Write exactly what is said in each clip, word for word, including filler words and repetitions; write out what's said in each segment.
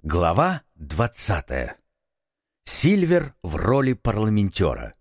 Глава двадцатая. Сильвер в роли парламентера.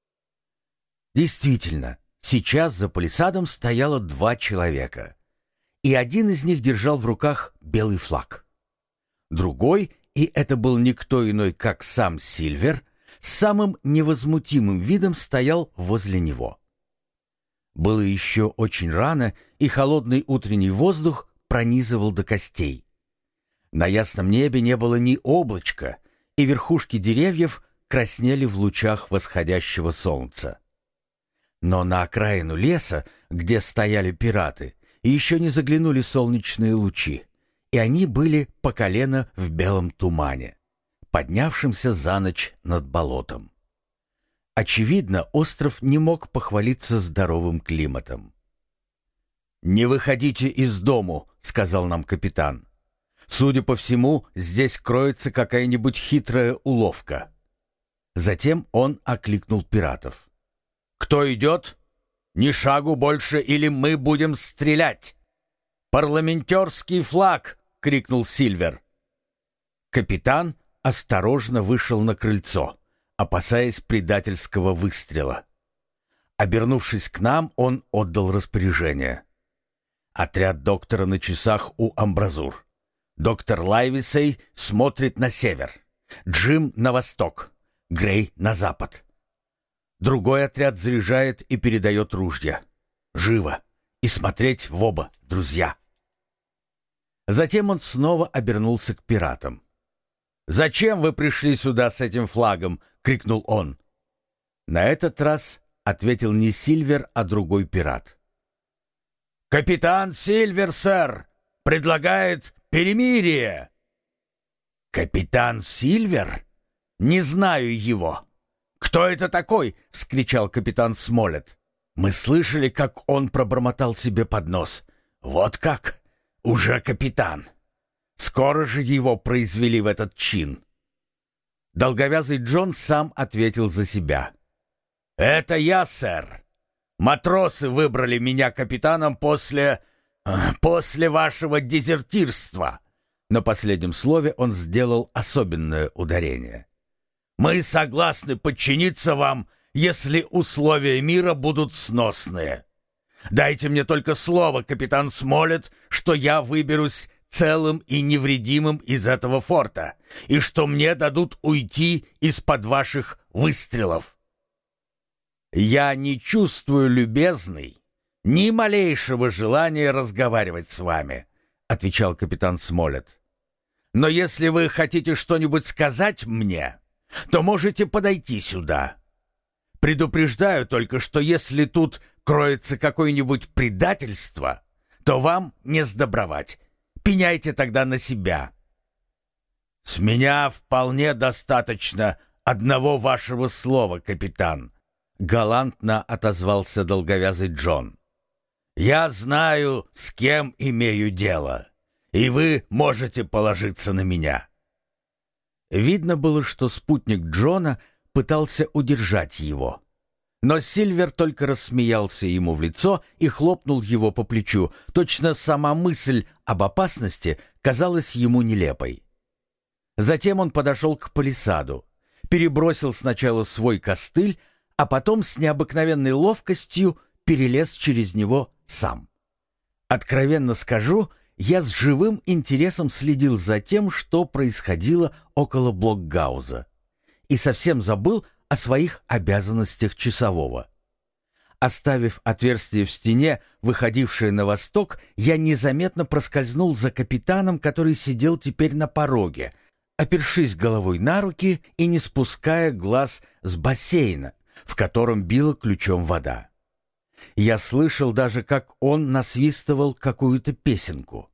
Действительно, сейчас за палисадом стояло два человека, и один из них держал в руках белый флаг. Другой, и это был никто иной, как сам Сильвер, с самым невозмутимым видом стоял возле него. Было еще очень рано, и холодный утренний воздух пронизывал до костей. На ясном небе не было ни облачка, и верхушки деревьев краснели в лучах восходящего солнца. Но на окраину леса, где стояли пираты, еще не заглянули солнечные лучи, и они были по колено в белом тумане, поднявшемся за ночь над болотом. Очевидно, остров не мог похвалиться здоровым климатом. «Не выходите из дому», — сказал нам капитан. «Судя по всему, здесь кроется какая-нибудь хитрая уловка». Затем он окликнул пиратов. «Кто идет? Ни шагу больше, или мы будем стрелять!» «Парламентерский флаг!» — крикнул Сильвер. Капитан осторожно вышел на крыльцо, опасаясь предательского выстрела. Обернувшись к нам, он отдал распоряжение. Отряд доктора на часах у амбразур. Доктор Лайвисей смотрит на север, Джим на восток, Грей на запад. Другой отряд заряжает и передает ружья. Живо! И смотреть в оба, друзья! Затем он снова обернулся к пиратам. «Зачем вы пришли сюда с этим флагом?» — крикнул он. На этот раз ответил не Сильвер, а другой пират. «Капитан Сильвер, сэр, предлагает перемирие!» «Капитан Сильвер? Не знаю его!» «Кто это такой?» — вскричал капитан Смолет. Мы слышали, как он пробормотал себе под нос. «Вот как? Уже капитан!» Скоро же его произвели в этот чин. Долговязый Джон сам ответил за себя. «Это я, сэр. Матросы выбрали меня капитаном после... после вашего дезертирства». На последнем слове он сделал особенное ударение. «Мы согласны подчиниться вам, если условия мира будут сносные. Дайте мне только слово, капитан Смолет, что я выберусь целым и невредимым из этого форта, и что мне дадут уйти из-под ваших выстрелов». «Я не чувствую, любезный, ни малейшего желания разговаривать с вами», — отвечал капитан Смолет. «Но если вы хотите что-нибудь сказать мне, то можете подойти сюда. Предупреждаю только, что если тут кроется какое-нибудь предательство, то вам не сдобровать. Пеняйте тогда на себя». «С меня вполне достаточно одного вашего слова, капитан», — галантно отозвался долговязый Джон. «Я знаю, с кем имею дело, и вы можете положиться на меня». Видно было, что спутник Джона пытался удержать его. Но Сильвер только рассмеялся ему в лицо и хлопнул его по плечу. Точно сама мысль об опасности казалась ему нелепой. Затем он подошел к палисаду, перебросил сначала свой костыль, а потом с необыкновенной ловкостью перелез через него сам. Откровенно скажу, я с живым интересом следил за тем, что происходило около блокгауза, и совсем забыл о своих обязанностях часового. Оставив отверстие в стене, выходившее на восток, я незаметно проскользнул за капитаном, который сидел теперь на пороге, опершись головой на руки и не спуская глаз с бассейна, в котором била ключом вода. Я слышал даже, как он насвистывал какую-то песенку.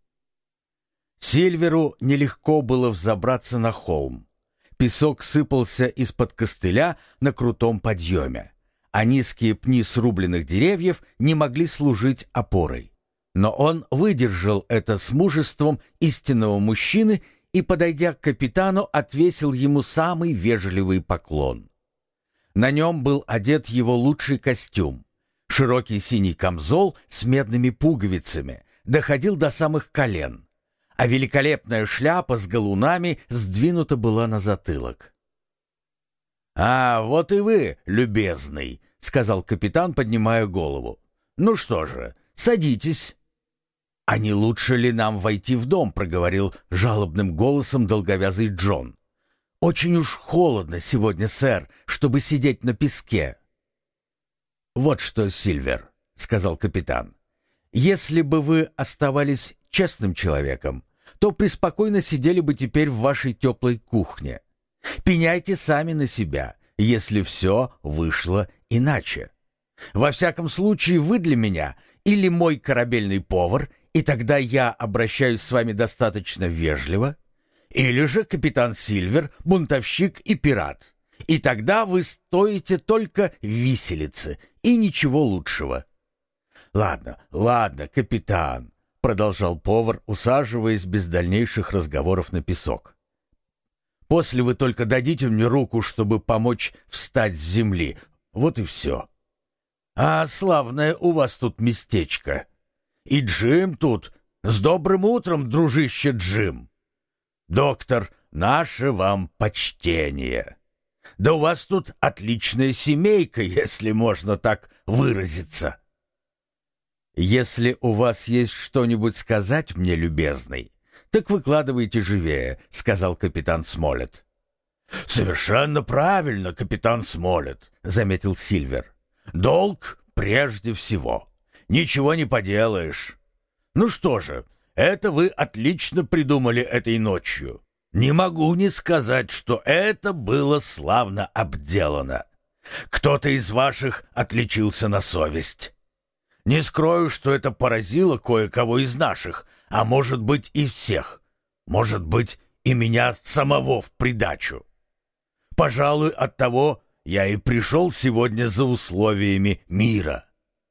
Сильверу нелегко было взобраться на холм. Песок сыпался из-под костыля на крутом подъеме, а низкие пни срубленных деревьев не могли служить опорой. Но он выдержал это с мужеством истинного мужчины и, подойдя к капитану, отвесил ему самый вежливый поклон. На нем был одет его лучший костюм. Широкий синий камзол с медными пуговицами доходил до самых колен, а великолепная шляпа с галунами сдвинута была на затылок. «А, вот и вы, любезный», — сказал капитан, поднимая голову. «Ну что же, садитесь». «А не лучше ли нам войти в дом?» — проговорил жалобным голосом долговязый Джон. «Очень уж холодно сегодня, сэр, чтобы сидеть на песке». «Вот что, Сильвер», — сказал капитан, — «если бы вы оставались честным человеком, то преспокойно сидели бы теперь в вашей теплой кухне. Пеняйте сами на себя, если все вышло иначе. Во всяком случае, вы для меня или мой корабельный повар, и тогда я обращаюсь с вами достаточно вежливо, или же капитан Сильвер, бунтовщик и пират, и тогда вы стоите только виселицы и ничего лучшего». «Ладно, ладно, капитан», — продолжал повар, усаживаясь без дальнейших разговоров на песок. «После вы только дадите мне руку, чтобы помочь встать с земли. Вот и все. А славное у вас тут местечко. И Джим тут. С добрым утром, дружище Джим. Доктор, наше вам почтение. Да у вас тут отличная семейка, если можно так выразиться». «Если у вас есть что-нибудь сказать мне, любезный, так выкладывайте живее», — сказал капитан Смолетт. «Совершенно правильно, капитан Смолетт», — заметил Сильвер. «Долг прежде всего. Ничего не поделаешь. Ну что же, это вы отлично придумали этой ночью. Не могу не сказать, что это было славно обделано. Кто-то из ваших отличился на совесть. Не скрою, что это поразило кое-кого из наших, а может быть и всех. Может быть и меня самого в придачу. Пожалуй, оттого я и пришел сегодня за условиями мира.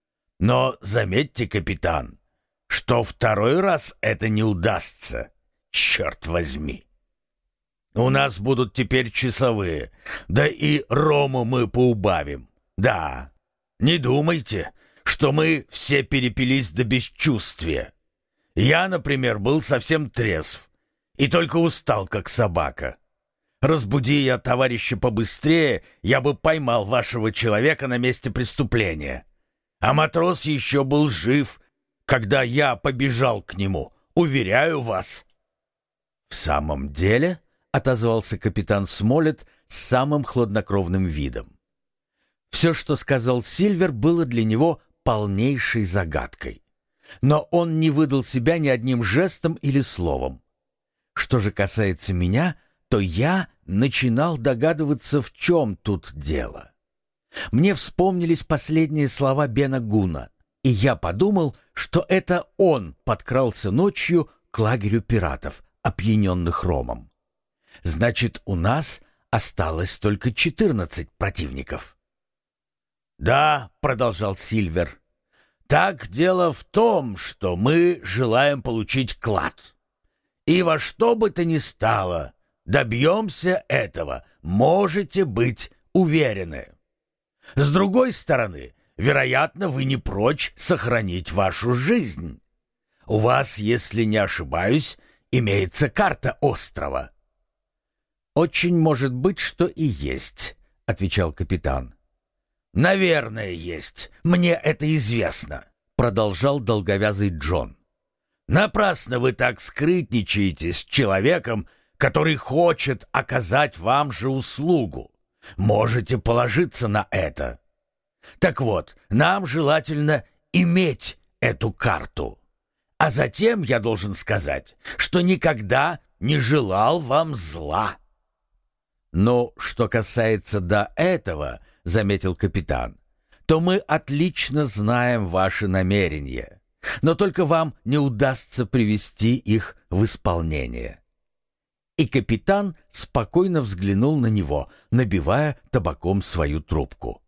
Но заметьте, капитан, что второй раз это не удастся, черт возьми. У нас будут теперь часовые, да и рому мы поубавим. Да, не думайте, что мы все перепились до бесчувствия. Я, например, был совсем трезв и только устал, как собака. Разбуди я товарища побыстрее, я бы поймал вашего человека на месте преступления. А матрос еще был жив, когда я побежал к нему, уверяю вас». «В самом деле?» — отозвался капитан Смолетт с самым хладнокровным видом. Все, что сказал Сильвер, было для него полнейшей загадкой. Но он не выдал себя ни одним жестом или словом. Что же касается меня, то я начинал догадываться, в чем тут дело. Мне вспомнились последние слова Бена Гуна, и я подумал, что это он подкрался ночью к лагерю пиратов, опьяненных ромом. Значит, у нас осталось только четырнадцать противников. «Да», — продолжал Сильвер, — «так дело в том, что мы желаем получить клад. И во что бы то ни стало, добьемся этого, можете быть уверены. С другой стороны, вероятно, вы не прочь сохранить вашу жизнь. У вас, если не ошибаюсь, имеется карта острова». «Очень может быть, что и есть», — отвечал капитан. «Наверное, есть. Мне это известно», — продолжал долговязый Джон. «Напрасно вы так скрытничаете с человеком, который хочет оказать вам же услугу. Можете положиться на это. Так вот, нам желательно иметь эту карту. А затем я должен сказать, что никогда не желал вам зла». «Но что касается до этого, — заметил капитан, — то мы отлично знаем ваши намерения, но только вам не удастся привести их в исполнение». И капитан спокойно взглянул на него, набивая табаком свою трубку.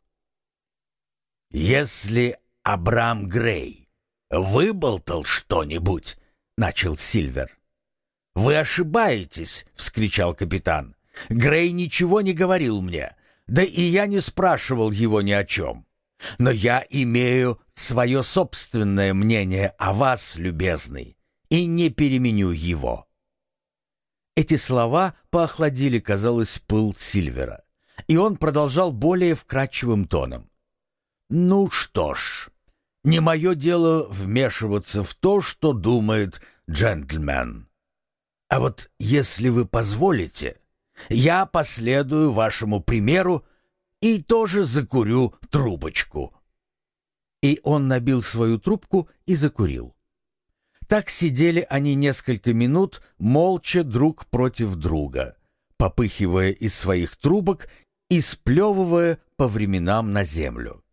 «Если Абрам Грей выболтал что-нибудь, — начал Сильвер. «Вы ошибаетесь, — вскричал капитан. Грей ничего не говорил мне, да и я не спрашивал его ни о чем. Но я имею свое собственное мнение о вас, любезный, и не переменю его». Эти слова поохладили, казалось, пыл Сильвера, и он продолжал более вкрадчивым тоном. «Ну что ж, не мое дело вмешиваться в то, что думает джентльмен. А вот если вы позволите, я последую вашему примеру и тоже закурю трубочку». И он набил свою трубку и закурил. Так сидели они несколько минут, молча друг против друга, попыхивая из своих трубок и сплевывая по временам на землю.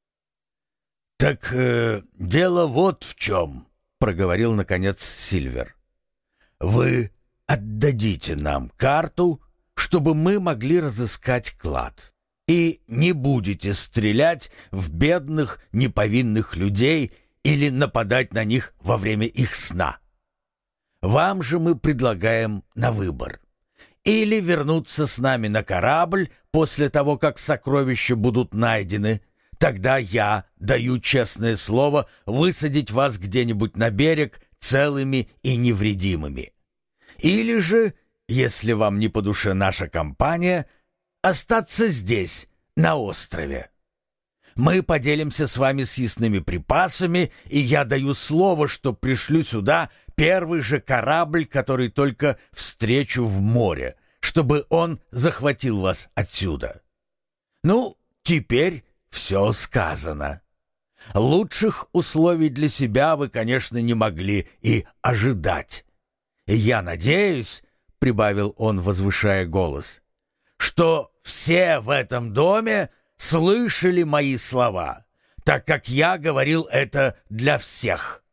«Так э, дело вот в чем», — проговорил, наконец, Сильвер. «Вы отдадите нам карту, чтобы мы могли разыскать клад, и не будете стрелять в бедных, неповинных людей или нападать на них во время их сна. Вам же мы предлагаем на выбор. Или вернуться с нами на корабль после того, как сокровища будут найдены. Тогда я даю честное слово высадить вас где-нибудь на берег целыми и невредимыми. Или же, если вам не по душе наша компания, остаться здесь, на острове. Мы поделимся с вами съестными припасами, и я даю слово, что пришлю сюда первый же корабль, который только встречу в море, чтобы он захватил вас отсюда. Ну, теперь все сказано. Лучших условий для себя вы, конечно, не могли и ожидать. И я надеюсь, — прибавил он, возвышая голос, — что все в этом доме слышали мои слова, так как я говорил это для всех».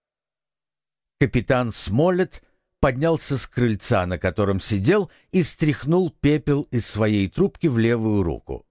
Капитан Смоллет поднялся с крыльца, на котором сидел, и стряхнул пепел из своей трубки в левую руку.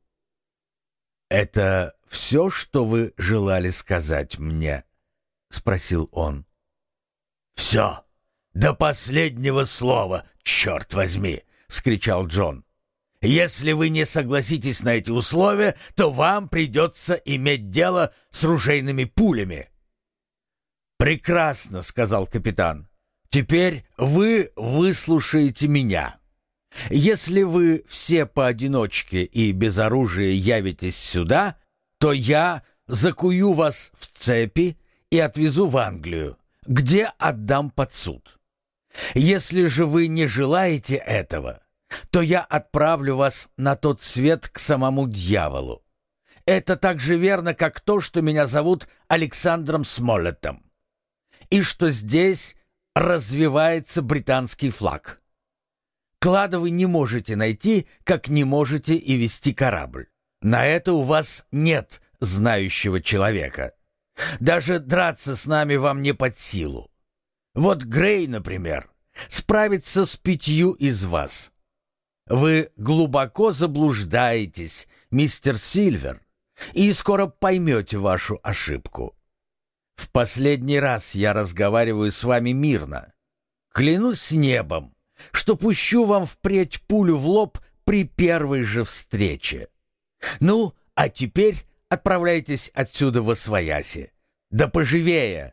«Это все, что вы желали сказать мне?» — спросил он. «Все, до последнего слова, черт возьми!» — вскричал Джон. «Если вы не согласитесь на эти условия, то вам придется иметь дело с ружейными пулями». «Прекрасно», — сказал капитан. «Теперь вы выслушаете меня. Если вы все поодиночке и без оружия явитесь сюда, то я закую вас в цепи и отвезу в Англию, где отдам под суд. Если же вы не желаете этого, то я отправлю вас на тот свет к самому дьяволу. Это так же верно, как то, что меня зовут Александром Смоллетом, и что здесь развивается британский флаг. Клада вы не можете найти, как не можете и вести корабль. На это у вас нет знающего человека. Даже драться с нами вам не под силу. Вот Грей, например, справится с пятью из вас. Вы глубоко заблуждаетесь, мистер Сильвер, и скоро поймете вашу ошибку. В последний раз я разговариваю с вами мирно. Клянусь небом, что пущу вам впредь пулю в лоб при первой же встрече. Ну, а теперь отправляйтесь отсюда восвояси. Да поживее!»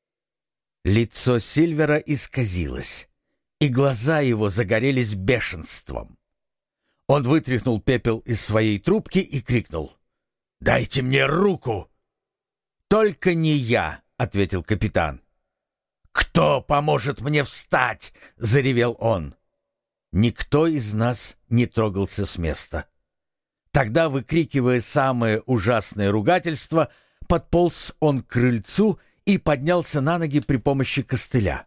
Лицо Сильвера исказилось, и глаза его загорелись бешенством. Он вытряхнул пепел из своей трубки и крикнул: «Дайте мне руку!» «Только не я», — ответил капитан. «Кто поможет мне встать?» — заревел он. Никто из нас не трогался с места. Тогда, выкрикивая самое ужасное ругательство, подполз он к крыльцу и поднялся на ноги при помощи костыля.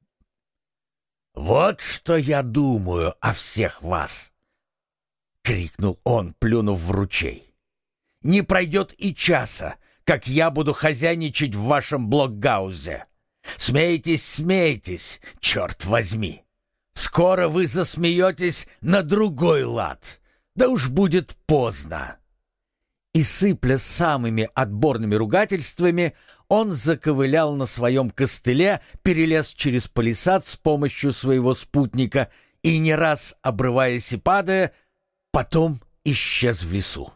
«Вот что я думаю о всех вас!» — крикнул он, плюнув в ручей. «Не пройдет и часа, как я буду хозяйничать в вашем блокгаузе. Смейтесь, смейтесь, черт возьми! Скоро вы засмеетесь на другой лад, да уж будет поздно!» И, сыпля самыми отборными ругательствами, он заковылял на своем костыле, перелез через палисад с помощью своего спутника и, не раз обрываясь и падая, потом исчез в лесу.